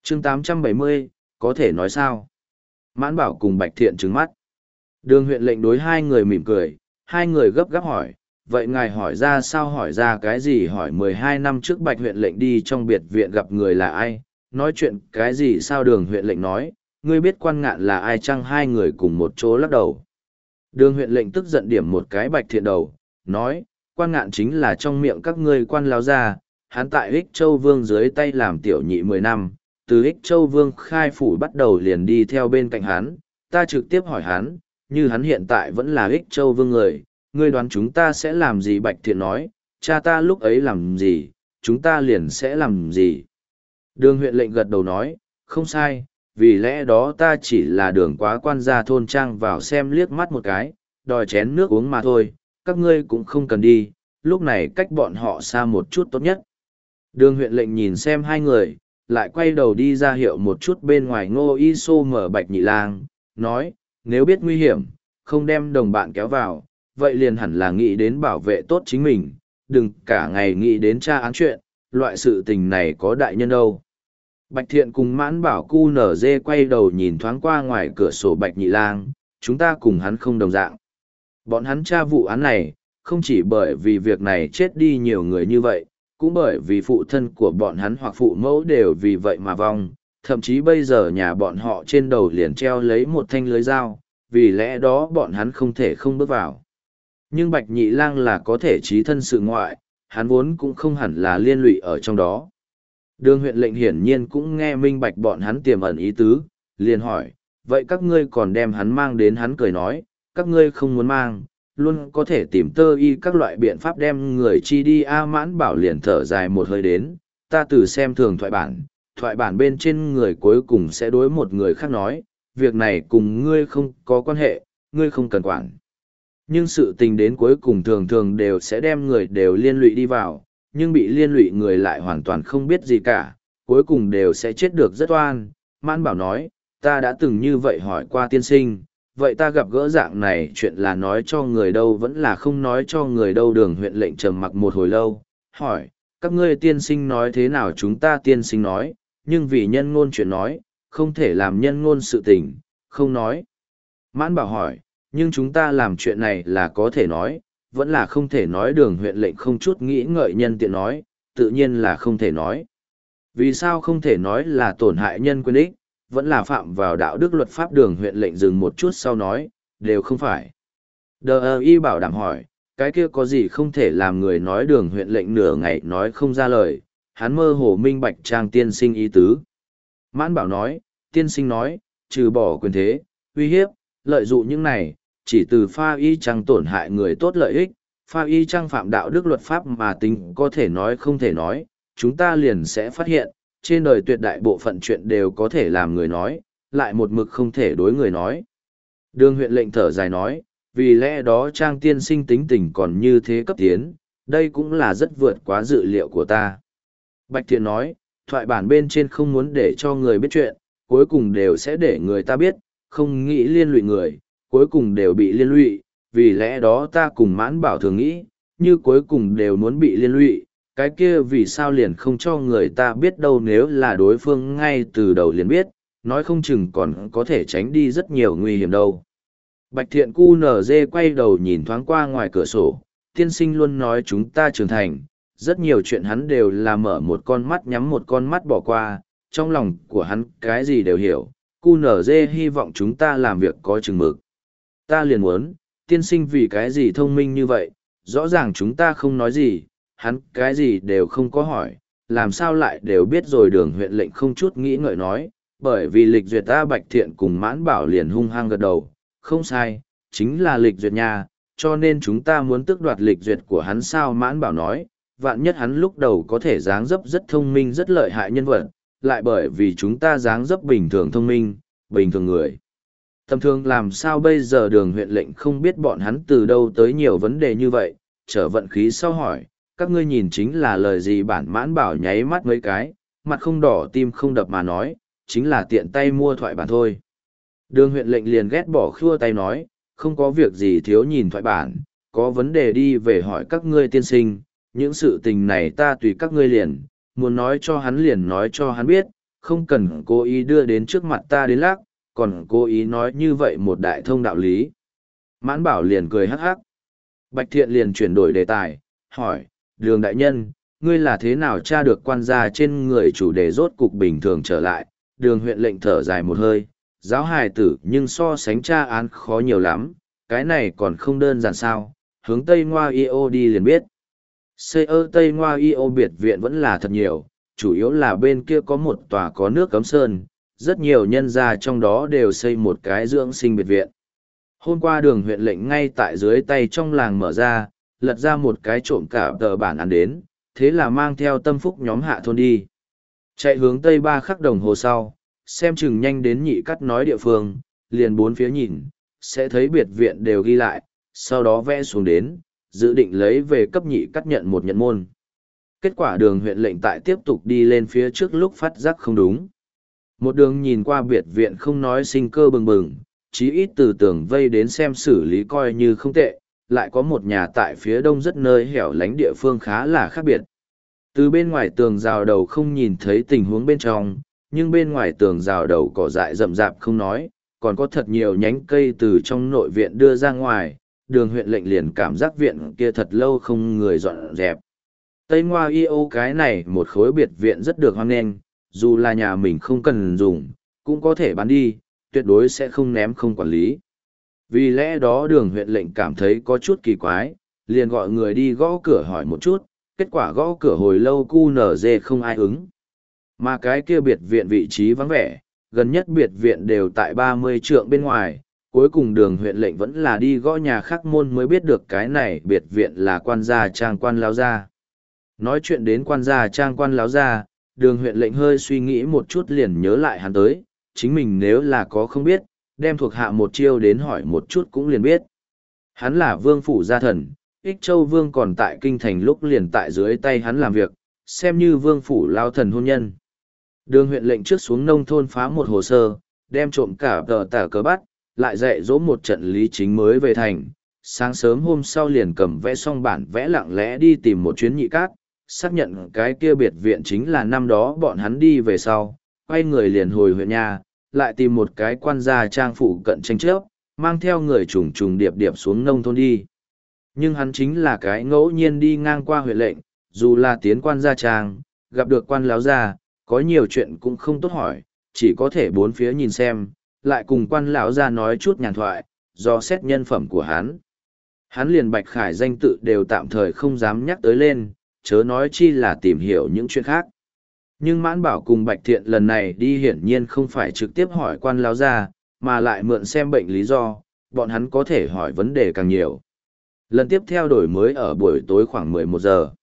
chương 870, có thể nói sao? Mãn Bảo cùng Bạch Thiện trừng mắt. Đường huyện lệnh đối hai người mỉm cười, hai người gấp gáp hỏi, vậy ngài hỏi ra sao, hỏi ra cái gì? Hỏi 12 năm trước Bạch huyện lệnh đi trong biệt viện gặp người là ai, nói chuyện cái gì? Sao? Đường huyện lệnh nói, ngươi biết Quan Ngạn là ai chăng? Hai người cùng một chỗ lắc đầu. Đường huyện lệnh tức giận điểm một cái Bạch Thiện đầu, nói, Quan Ngạn chính là trong miệng các ngươi Quan láo gia, hắn tại Ích Châu Vương dưới tay làm tiểu nhị 10 năm, từ Ích Châu Vương khai phủ bắt đầu liền đi theo bên cạnh hắn, ta trực tiếp hỏi hắn, như hắn hiện tại vẫn là Ích Châu Vương người, ngươi đoán chúng ta sẽ làm gì? Bạch Thiện nói, cha ta lúc ấy làm gì, chúng ta liền sẽ làm gì. Đường huyện lệnh gật đầu nói, không sai, vì lẽ đó ta chỉ là đường quá quan gia thôn trang vào xem liếc mắt một cái, đòi chén nước uống mà thôi, các ngươi cũng không cần đi, lúc này cách bọn họ xa một chút tốt nhất. Đường huyện lệnh nhìn xem hai người, lại quay đầu đi ra hiệu một chút bên ngoài Ngô Y Xô mở Bạch Nhị Lang, nói, nếu biết nguy hiểm, không đem đồng bạn kéo vào, vậy liền hẳn là nghĩ đến bảo vệ tốt chính mình, đừng cả ngày nghĩ đến tra án chuyện, loại sự tình này có đại nhân đâu. Bạch Thiện cùng Mãn Bảo cu nở dê quay đầu nhìn thoáng qua ngoài cửa sổ Bạch Nhị Lang, chúng ta cùng hắn không đồng dạng. Bọn hắn tra vụ án này, không chỉ bởi vì việc này chết đi nhiều người như vậy, cũng bởi vì phụ thân của bọn hắn hoặc phụ mẫu đều vì vậy mà vong, thậm chí bây giờ nhà bọn họ trên đầu liền treo lấy một thanh lưới dao, vì lẽ đó bọn hắn không thể không bước vào. Nhưng Bạch Nhị Lang là có thể trí thân sự ngoại, hắn vốn cũng không hẳn là liên lụy ở trong đó. Đường huyện lệnh hiển nhiên cũng nghe minh bạch bọn hắn tiềm ẩn ý tứ, liền hỏi, vậy các ngươi còn đem hắn mang đến? Hắn cười nói, các ngươi không muốn mang, luôn có thể tìm tơ y các loại biện pháp đem người chi đi. Mãn Bảo liền thở dài một hơi đến, ta từ xem thường thoại bản bên trên người cuối cùng sẽ đối một người khác nói, việc này cùng ngươi không có quan hệ, ngươi không cần quản. Nhưng sự tình đến cuối cùng thường thường đều sẽ đem người đều liên lụy đi vào, nhưng bị liên lụy người lại hoàn toàn không biết gì cả, cuối cùng đều sẽ chết được rất oan. Mãn Bảo nói, ta đã từng như vậy hỏi qua tiên sinh, vậy ta gặp gỡ dạng này chuyện là nói cho người đâu vẫn là không nói cho người đâu? Đường huyện lệnh trầm mặc một hồi lâu, hỏi, các ngươi tiên sinh nói thế nào? Chúng ta tiên sinh nói, nhưng vì nhân ngôn chuyện nói, không thể làm nhân ngôn sự tình, không nói. Mãn Bảo hỏi, nhưng chúng ta làm chuyện này là có thể nói, vẫn là không thể nói? Đường huyện lệnh không chút nghĩ ngợi nhân tiện nói, tự nhiên là không thể nói. Vì sao không thể nói? Là tổn hại nhân quyền ích, vẫn là phạm vào đạo đức luật pháp? Đường huyện lệnh dừng một chút sau nói, đều không phải. Y bảo đảm hỏi, cái kia có gì không thể làm người nói? Đường huyện lệnh nửa ngày nói không ra lời, hắn mơ hồ minh bạch Trang tiên sinh ý tứ. Mãn Bảo nói, tiên sinh nói, trừ bỏ quyền thế, uy hiếp, lợi dụng những này, chỉ từ pha y Trang tổn hại người tốt lợi ích, pha y Trang phạm đạo đức luật pháp mà tính có thể nói không thể nói, chúng ta liền sẽ phát hiện, trên đời tuyệt đại bộ phận chuyện đều có thể làm người nói, lại một mực không thể đối người nói. Đường huyện lệnh thở dài nói, vì lẽ đó Trang tiên sinh tính tình còn như thế cấp tiến, đây cũng là rất vượt quá dự liệu của ta. Bạch Thiện nói, thoại bản bên trên không muốn để cho người biết chuyện, cuối cùng đều sẽ để người ta biết, không nghĩ liên lụy người, cuối cùng đều bị liên lụy, vì lẽ đó ta cùng Mãn Bảo thường nghĩ, như cuối cùng đều muốn bị liên lụy, cái kia vì sao liền không cho người ta biết đâu? Nếu là đối phương ngay từ đầu liền biết, nói không chừng còn có thể tránh đi rất nhiều nguy hiểm đâu. Bạch Thiện cu nở dê quay đầu nhìn thoáng qua ngoài cửa sổ, tiên sinh luôn nói chúng ta trưởng thành, rất nhiều chuyện hắn đều là mở một con mắt nhắm một con mắt bỏ qua, trong lòng của hắn cái gì đều hiểu, cu nở dê hy vọng chúng ta làm việc có chừng mực. Ta liền muốn, tiên sinh vì cái gì thông minh như vậy, rõ ràng chúng ta không nói gì, hắn cái gì đều không có hỏi, làm sao lại đều biết rồi? Đường huyện lệnh không chút nghĩ ngợi nói, bởi vì lịch duyệt ta. Bạch Thiện cùng Mãn Bảo liền hung hăng gật đầu, không sai, chính là lịch duyệt nha, cho nên chúng ta muốn tước đoạt lịch duyệt của hắn sao? Mãn Bảo nói, vạn nhất hắn lúc đầu có thể dáng dấp rất thông minh rất lợi hại nhân vật, lại bởi vì chúng ta dáng dấp bình thường thông minh, bình thường người tầm thường làm sao bây giờ? Đường huyện lệnh không biết bọn hắn từ đâu tới nhiều vấn đề như vậy, trở vận khí sau hỏi, các ngươi nhìn chính là lời gì? Mãn Bảo nháy mắt mấy cái, mặt không đỏ tim không đập mà nói, chính là tiện tay mua thoại bản thôi. Đường huyện lệnh liền ghét bỏ khua tay nói, không có việc gì thiếu nhìn thoại bản, có vấn đề đi về hỏi các ngươi tiên sinh, những sự tình này ta tùy các ngươi liền, muốn nói cho hắn liền nói cho hắn biết, không cần cố ý đưa đến trước mặt ta đến lác, còn cố ý nói như vậy một đại thông đạo lý. Mãn Bảo liền cười hắc hắc. Bạch Thiện liền chuyển đổi đề tài, hỏi, Đường đại nhân, ngươi là thế nào tra được quan gia trên người chủ đề rốt cục bình thường trở lại? Đường huyện lệnh thở dài một hơi, giáo hài tử nhưng so sánh tra án khó nhiều lắm, cái này còn không đơn giản sao, hướng Tây Ngoa IO đi liền biết. Xây ở Tây Ngoa IO biệt viện vẫn là thật nhiều, chủ yếu là bên kia có một tòa có nước cấm sơn, rất nhiều nhân gia trong đó đều xây một cái dưỡng sinh biệt viện. Hôm qua đường huyện lệnh ngay tại dưới tay trong làng mở ra, lật ra một cái trộm cả tờ bản ăn đến, thế là mang theo tâm phúc nhóm hạ thôn đi. Chạy hướng Tây 3 khắc đồng hồ sau, xem chừng nhanh đến nhị cắt nói địa phương, liền bốn phía nhìn, sẽ thấy biệt viện đều ghi lại, sau đó vẽ xuống đến, dự định lấy về cấp nhị cắt nhận một nhận môn. Kết quả đường huyện lệnh tại tiếp tục đi lên phía trước lúc phát giác không đúng. Một đường nhìn qua biệt viện không nói sinh cơ bừng bừng, chí ít từ tường vây đến xem xử lý coi như không tệ, lại có một nhà tại phía đông rất nơi hẻo lánh địa phương khá là khác biệt. Từ bên ngoài tường rào đầu không nhìn thấy tình huống bên trong, nhưng bên ngoài tường rào đầu cỏ dại rậm rạp không nói, còn có thật nhiều nhánh cây từ trong nội viện đưa ra ngoài, đường huyện lệnh liền cảm giác viện kia thật lâu không người dọn dẹp. Tây Ngoa IO cái này một khối biệt viện rất được hoan nghênh, dù là nhà mình không cần dùng, cũng có thể bán đi, tuyệt đối sẽ không ném không quản lý. Vì lẽ đó đường huyện lệnh cảm thấy có chút kỳ quái, liền gọi người đi gõ cửa hỏi một chút, kết quả gõ cửa hồi lâu QNZ không ai ứng. Mà cái kia biệt viện vị trí vắng vẻ, gần nhất biệt viện đều tại 30 trượng bên ngoài, cuối cùng đường huyện lệnh vẫn là đi gõ nhà khác môn mới biết được cái này biệt viện là quan gia trang quan láo gia. Nói chuyện đến quan gia trang quan láo gia, đường huyện lệnh hơi suy nghĩ một chút liền nhớ lại hắn tới, chính mình nếu là có không biết, đem thuộc hạ một chiêu đến hỏi một chút cũng liền biết. Hắn là vương phủ gia thần, Ích Châu vương còn tại kinh thành lúc liền tại dưới tay hắn làm việc, xem như vương phủ lao thần hôn nhân. Đường huyện lệnh trước xuống nông thôn phá một hồ sơ, đem trộm cả tờ tả cờ bắt, lại dạy dỗ một trận lý chính mới về thành. Sáng sớm hôm sau liền cầm vẽ xong bản vẽ lặng lẽ đi tìm một chuyến nhị cát, xác nhận cái kia biệt viện chính là năm đó bọn hắn đi về sau, quay người liền hồi huyện nhà, lại tìm một cái quan gia trang phụ cận tranh chấp, mang theo người trùng trùng điệp điệp xuống nông thôn đi. Nhưng hắn chính là cái ngẫu nhiên đi ngang qua huyện lệnh, dù là tiến quan gia trang, gặp được quan láo gia, có nhiều chuyện cũng không tốt hỏi, chỉ có thể bốn phía nhìn xem, lại cùng quan lão gia nói chút nhàn thoại, do xét nhân phẩm của hắn. Hắn liền Bạch Khải danh tự đều tạm thời không dám nhắc tới lên, chớ nói chi là tìm hiểu những chuyện khác. Nhưng Mãn Bảo cùng Bạch Thiện lần này đi hiển nhiên không phải trực tiếp hỏi quan láo gia, mà lại mượn xem bệnh lý do, bọn hắn có thể hỏi vấn đề càng nhiều. Lần tiếp theo đổi mới ở buổi tối khoảng 11 giờ.